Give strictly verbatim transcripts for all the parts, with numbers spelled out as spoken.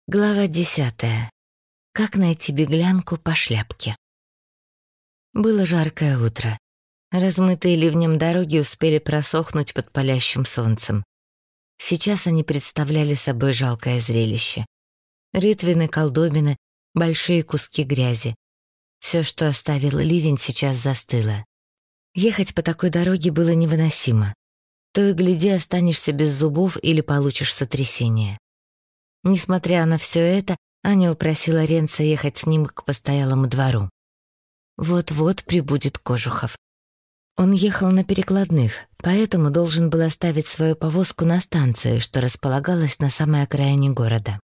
Глава десятая. Как найти беглянку по шляпке. Было жаркое утро. Размытые ливнем дороги успели просохнуть под палящим солнцем. Сейчас они представляли собой жалкое зрелище. Рытвины, колдобины, большие куски грязи. Все, что оставил ливень, сейчас застыло. Ехать по такой дороге было невыносимо. То и гляди, останешься без зубов или получишь сотрясение. Несмотря на все это, Аня упросила Ренца ехать с ним к постоялому двору. Вот-вот прибудет Кожухов. Он ехал на перекладных, поэтому должен был оставить свою повозку на станции, что располагалась на самой окраине города.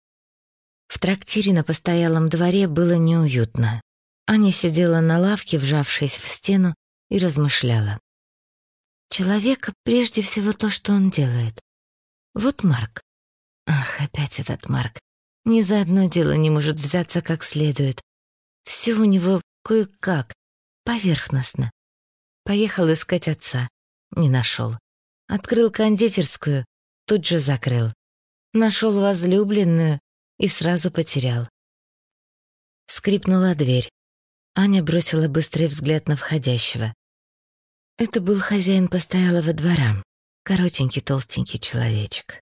В трактире на постоялом дворе было неуютно. Аня сидела на лавке, вжавшись в стену, и размышляла. Человек прежде всего то, что он делает. Вот Марк. Ах, опять этот Марк. Ни за одно дело не может взяться как следует. Все у него кое-как, поверхностно. Поехал искать отца. Не нашел. Открыл кондитерскую, тут же закрыл. Нашел возлюбленную и сразу потерял. Скрипнула дверь. Аня бросила быстрый взгляд на входящего. Это был хозяин постоялого двора. Коротенький, толстенький человечек.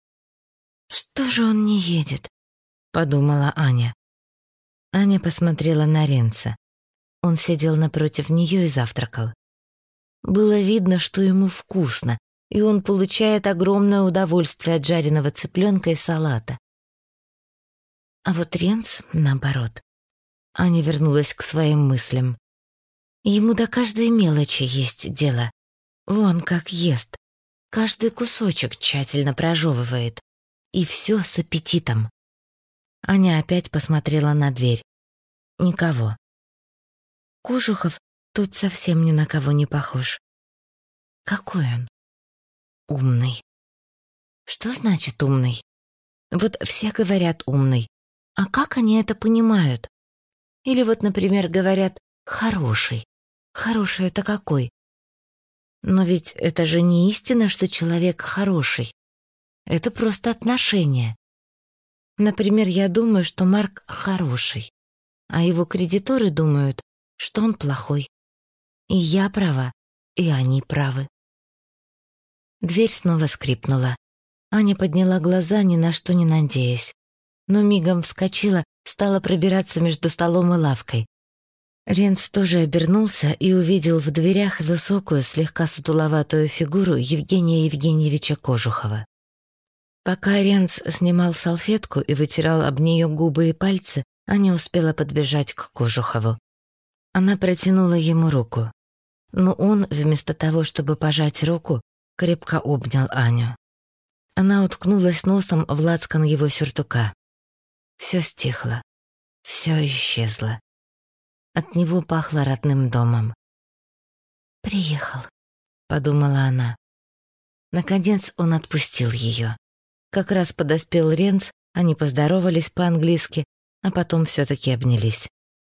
«Что же он не едет?» — подумала Аня. Аня посмотрела на Ренца. Он сидел напротив нее и завтракал. Было видно, что ему вкусно, и он получает огромное удовольствие от жареного цыпленка и салата. А вот Ренц, наоборот. Аня вернулась к своим мыслям. Ему до каждой мелочи есть дело. Вон как ест. Каждый кусочек тщательно прожевывает. И все с аппетитом. Аня опять посмотрела на дверь. Никого. Кожухов тут совсем ни на кого не похож. Какой он? Умный. Что значит умный? Вот все говорят умный. А как они это понимают? Или вот, например, говорят хороший. Хороший это какой? Но ведь это же не истина, что человек хороший. Это просто отношение. Например, я думаю, что Марк хороший, а его кредиторы думают, что он плохой. И я права, и они правы. Дверь снова скрипнула. Аня подняла глаза, ни на что не надеясь. Но мигом вскочила, стала пробираться между столом и лавкой. Ренц тоже обернулся и увидел в дверях высокую, слегка сутуловатую фигуру Евгения Евгеньевича Кожухова. Пока Ренц снимал салфетку и вытирал об нее губы и пальцы, Аня успела подбежать к Кожухову. Она протянула ему руку. Но он, вместо того, чтобы пожать руку, крепко обнял Аню. Она уткнулась носом в лацкан его сюртука. Все стихло. Все исчезло. От него пахло родным домом. «Приехал», — подумала она. Наконец он отпустил ее. Как раз подоспел Ренц, они поздоровались по-английски, а потом все-таки обнялись.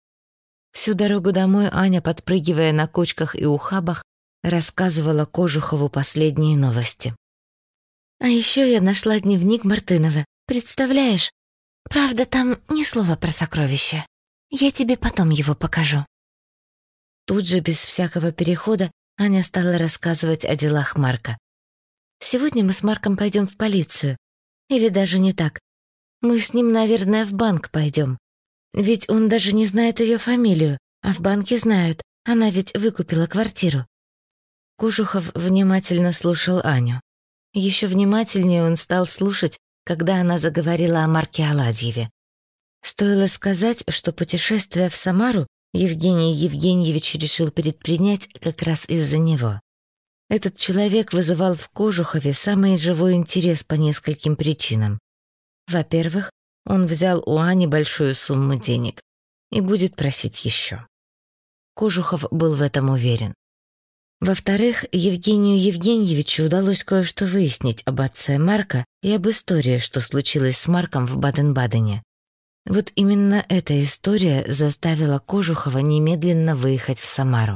Всю дорогу домой Аня, подпрыгивая на кочках и ухабах, рассказывала Кожухову последние новости. «А еще я нашла дневник Мартынова. Представляешь? Правда, там ни слова про сокровища. Я тебе потом его покажу». Тут же, без всякого перехода, Аня стала рассказывать о делах Марка. «Сегодня мы с Марком пойдем в полицию. Или даже не так. Мы с ним, наверное, в банк пойдем. Ведь он даже не знает ее фамилию, а в банке знают. Она ведь выкупила квартиру». Кожухов внимательно слушал Аню. Еще внимательнее он стал слушать, когда она заговорила о Марке Аладьеве. Стоило сказать, что путешествие в Самару Евгений Евгеньевич решил предпринять как раз из-за него. Этот человек вызывал в Кожухове самый живой интерес по нескольким причинам. Во-первых, он взял у Ани большую сумму денег и будет просить еще. Кожухов был в этом уверен. Во-вторых, Евгению Евгеньевичу удалось кое-что выяснить об отце Марка и об истории, что случилось с Марком в Баден-Бадене. Вот именно эта история заставила Кожухова немедленно выехать в Самару.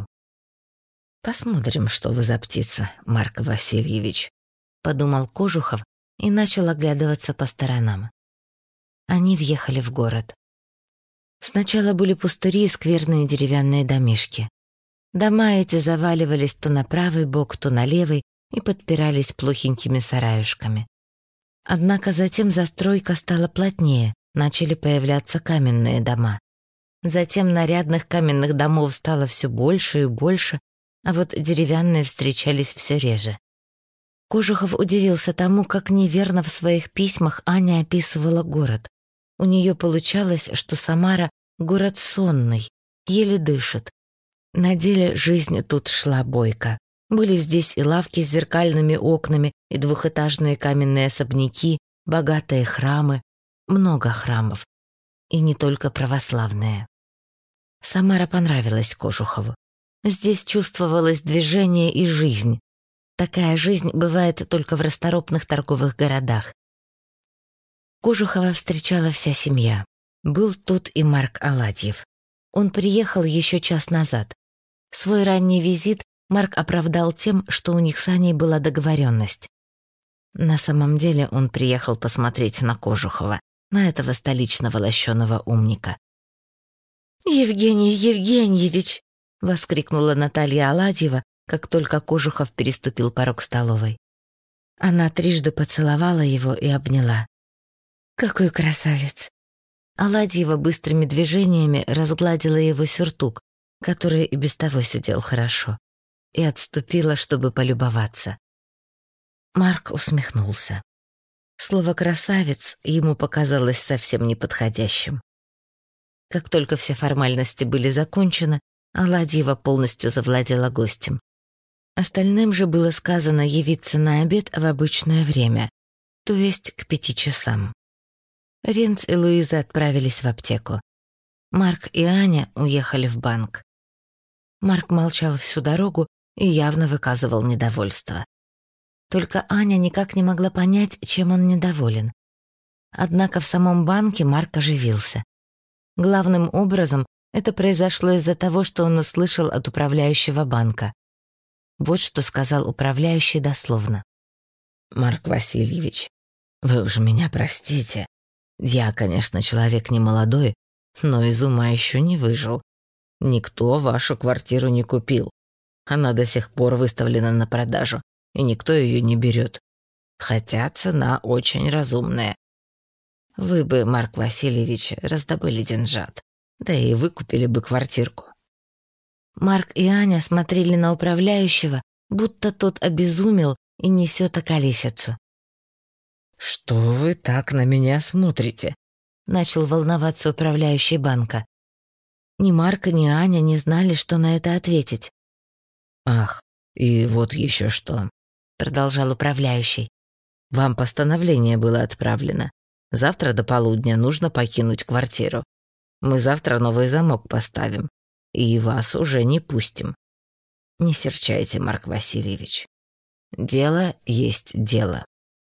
«Посмотрим, что вы за птица, Марк Васильевич», — подумал Кожухов и начал оглядываться по сторонам. они въехали в город. Сначала были пустыри и скверные деревянные домишки. Дома эти заваливались то на правый бок, то на левый и подпирались плохенькими сараюшками. Однако затем застройка стала плотнее, начали появляться каменные дома. Затем нарядных каменных домов стало все больше и больше, а вот деревянные встречались все реже. Кожухов удивился тому, как неверно в своих письмах Аня описывала город. У нее получалось, что Самара — город сонный, еле дышит. На деле жизнь тут шла бойко. Были здесь и лавки с зеркальными окнами, и двухэтажные каменные особняки, богатые храмы, много храмов. И не только православные. Самара понравилась Кожухову. Здесь чувствовалось движение и жизнь. Такая жизнь бывает только в расторопных торговых городах. Кожухова встречала вся семья. Был тут и Марк Аладьев. Он приехал еще час назад. Свой ранний визит Марк оправдал тем, что у них с Аней была договоренность. На самом деле он приехал посмотреть на Кожухова, на этого столичного лощеного умника. «Евгений Евгеньевич!» — воскликнула Наталья Аладьева, как только Кожухов переступил порог столовой. Она трижды поцеловала его и обняла. «Какой красавец!» Аладьева быстрыми движениями разгладила его сюртук, который и без того сидел хорошо, и отступила, чтобы полюбоваться. Марк усмехнулся. Слово «красавец» ему показалось совсем неподходящим. Как только все формальности были закончены, Аладьева полностью завладела гостем. Остальным же было сказано явиться на обед в обычное время, то есть к пяти часам. Ренц и Луиза отправились в аптеку. Марк и Аня уехали в банк. Марк молчал всю дорогу и явно выказывал недовольство. Только Аня никак не могла понять, чем он недоволен. Однако в самом банке Марк оживился. Главным образом это произошло из-за того, что он услышал от управляющего банка. Вот что сказал управляющий дословно. «Марк Васильевич, вы уж меня простите. Я, конечно, человек не молодой, но из ума еще не выжил. Никто вашу квартиру не купил. Она до сих пор выставлена на продажу, и никто ее не берет. Хотя цена очень разумная. Вы бы, Марк Васильевич, раздобыли деньжат, да и выкупили бы квартирку». Марк и Аня смотрели на управляющего, будто тот обезумел и несет околесицу. «Что вы так на меня смотрите?» — начал волноваться управляющий банка. Ни Марк, ни Аня не знали, что на это ответить. «Ах, и вот еще что», — продолжал управляющий. «Вам постановление было отправлено. Завтра до полудня нужно покинуть квартиру. Мы завтра новый замок поставим, и вас уже не пустим. Не серчайте, Марк Васильевич. Дело есть дело».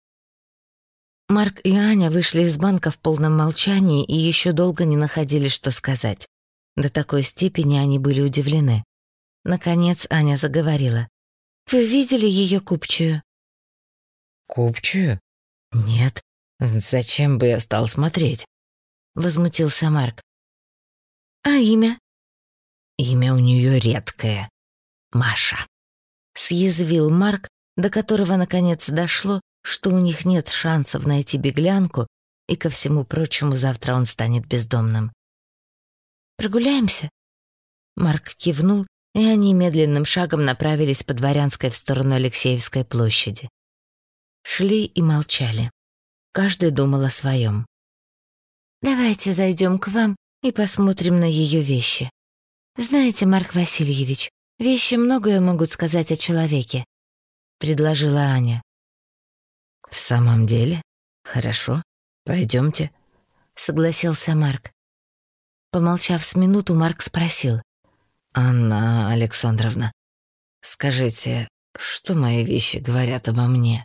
Марк и Аня вышли из банка в полном молчании и еще долго не находили, что сказать. До такой степени они были удивлены. Наконец Аня заговорила. «Вы видели ее купчую?» «Купчую? Нет. Зачем бы я стал смотреть?» Возмутился Марк. «А имя?» «Имя у нее редкое. Маша». Съязвил Марк, до которого наконец дошло, что у них нет шансов найти беглянку, и ко всему прочему завтра он станет бездомным. «Прогуляемся?» Марк кивнул, и они медленным шагом направились по Дворянской в сторону Алексеевской площади. Шли и молчали. Каждый думал о своем. «Давайте зайдем к вам и посмотрим на ее вещи. Знаете, Марк Васильевич, вещи многое могут сказать о человеке», — предложила Аня. «В самом деле? Хорошо, пойдемте», — согласился Марк. Помолчав с минуту, Марк спросил. «Анна Александровна, скажите, что мои вещи говорят обо мне?»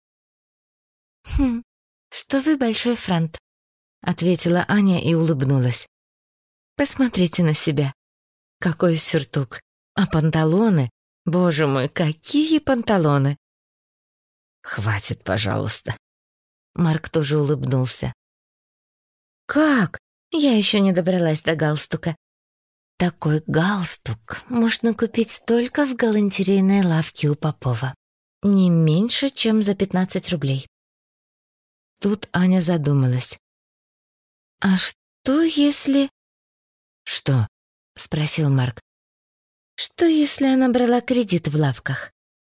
«Хм, что вы большой франт», — ответила Аня и улыбнулась. «Посмотрите на себя. Какой сюртук. А панталоны? Боже мой, какие панталоны!» «Хватит, пожалуйста». Марк тоже улыбнулся. Как? Я еще не добралась до галстука. Такой галстук можно купить только в галантерейной лавке у Попова. Не меньше, чем за пятнадцать рублей. Тут Аня задумалась. А что если... Что? Спросил Марк. Что если она брала кредит в лавках?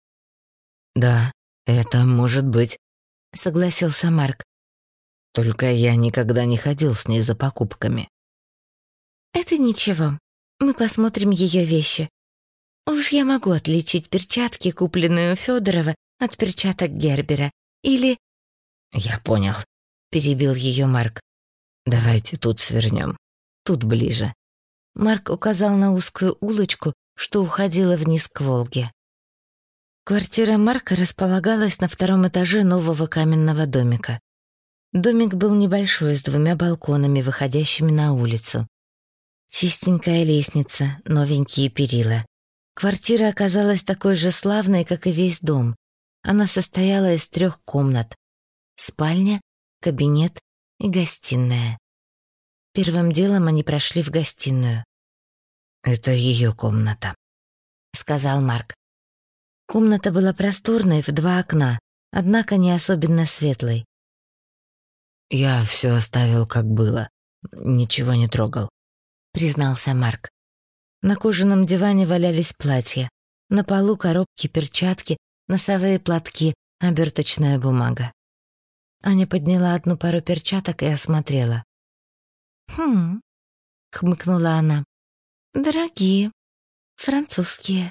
Да, это может быть, согласился Марк. Только я никогда не ходил с ней за покупками. Это ничего. Мы посмотрим ее вещи. Уж я могу отличить перчатки, купленные у Федорова, от перчаток Гербера. Или... Я понял, перебил ее Марк. Давайте тут свернем. Тут ближе. Марк указал на узкую улочку, что уходила вниз к Волге. Квартира Марка располагалась на втором этаже нового каменного домика. Домик был небольшой, с двумя балконами, выходящими на улицу. Чистенькая лестница, новенькие перила. Квартира оказалась такой же славной, как и весь дом. Она состояла из трех комнат: спальня, кабинет и гостиная. Первым делом они прошли в гостиную. «Это ее комната», — сказал Марк. Комната была просторной, в два окна, однако не особенно светлой. «Я все оставил, как было, ничего не трогал», — признался Марк. На кожаном диване валялись платья, на полу коробки, перчатки, носовые платки, оберточная бумага. Аня подняла одну пару перчаток и осмотрела. «Хм», — хмыкнула она, — «дорогие, французские».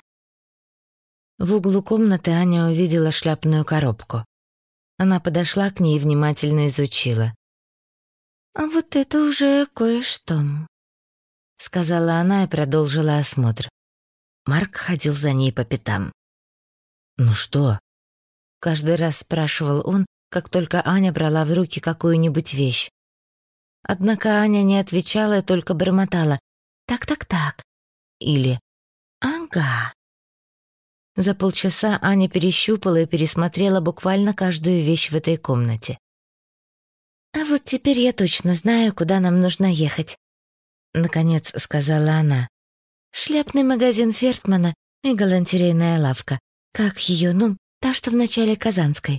В углу комнаты Аня увидела шляпную коробку. Она подошла к ней и внимательно изучила. «А вот это уже кое-что», — сказала она и продолжила осмотр. Марк ходил за ней по пятам. «Ну что?» — каждый раз спрашивал он, как только Аня брала в руки какую-нибудь вещь. Однако Аня не отвечала и только бормотала «так-так-так» или «ага». За полчаса Аня перещупала и пересмотрела буквально каждую вещь в этой комнате. «А вот теперь я точно знаю, куда нам нужно ехать», — наконец сказала она. «Шляпный магазин Фертмана и галантерейная лавка. Как ее, ну, та, что в начале Казанской».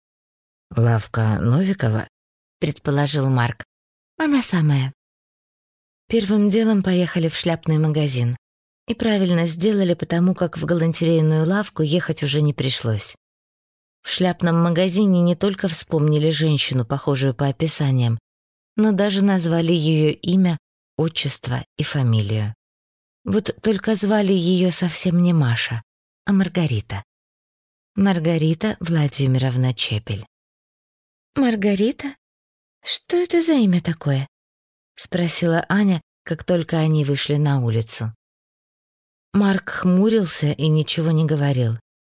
«Лавка Новикова?» — предположил Марк. «Она самая». Первым делом поехали в шляпный магазин. И правильно сделали, потому как в галантерейную лавку ехать уже не пришлось. В шляпном магазине не только вспомнили женщину, похожую по описаниям, но даже назвали ее имя, отчество и фамилию. Вот только звали ее совсем не Маша, а Маргарита. Маргарита Владимировна Чепель. «Маргарита? Что это за имя такое?» — спросила Аня, как только они вышли на улицу. Марк хмурился и ничего не говорил.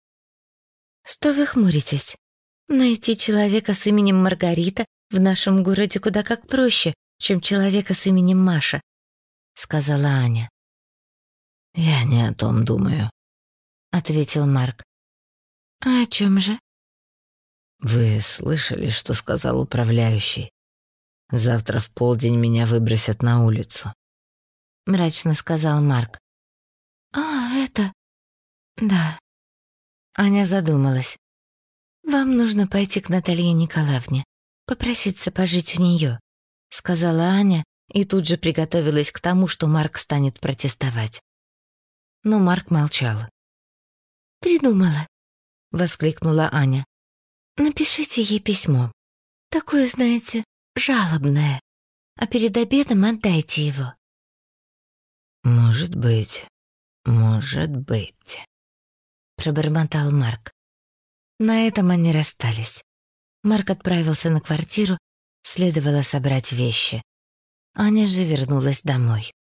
«Что вы хмуритесь? Найти человека с именем Маргарита в нашем городе куда как проще, чем человека с именем Маша», — сказала Аня. «Я не о том думаю», — ответил Марк. «А о чем же?» «Вы слышали, что сказал управляющий? Завтра в полдень меня выбросят на улицу», — мрачно сказал Марк. «А, это... да». Аня задумалась. «Вам нужно пойти к Наталье Николаевне, попроситься пожить у нее», — сказала Аня и тут же приготовилась к тому, что Марк станет протестовать. Но Марк молчал. «Придумала», — воскликнула Аня. «Напишите ей письмо. Такое, знаете, жалобное. А перед обедом отдайте его». «Может быть». «Может быть», — пробормотал Марк. На этом они расстались. Марк отправился на квартиру, следовало собрать вещи. Аня же вернулась домой.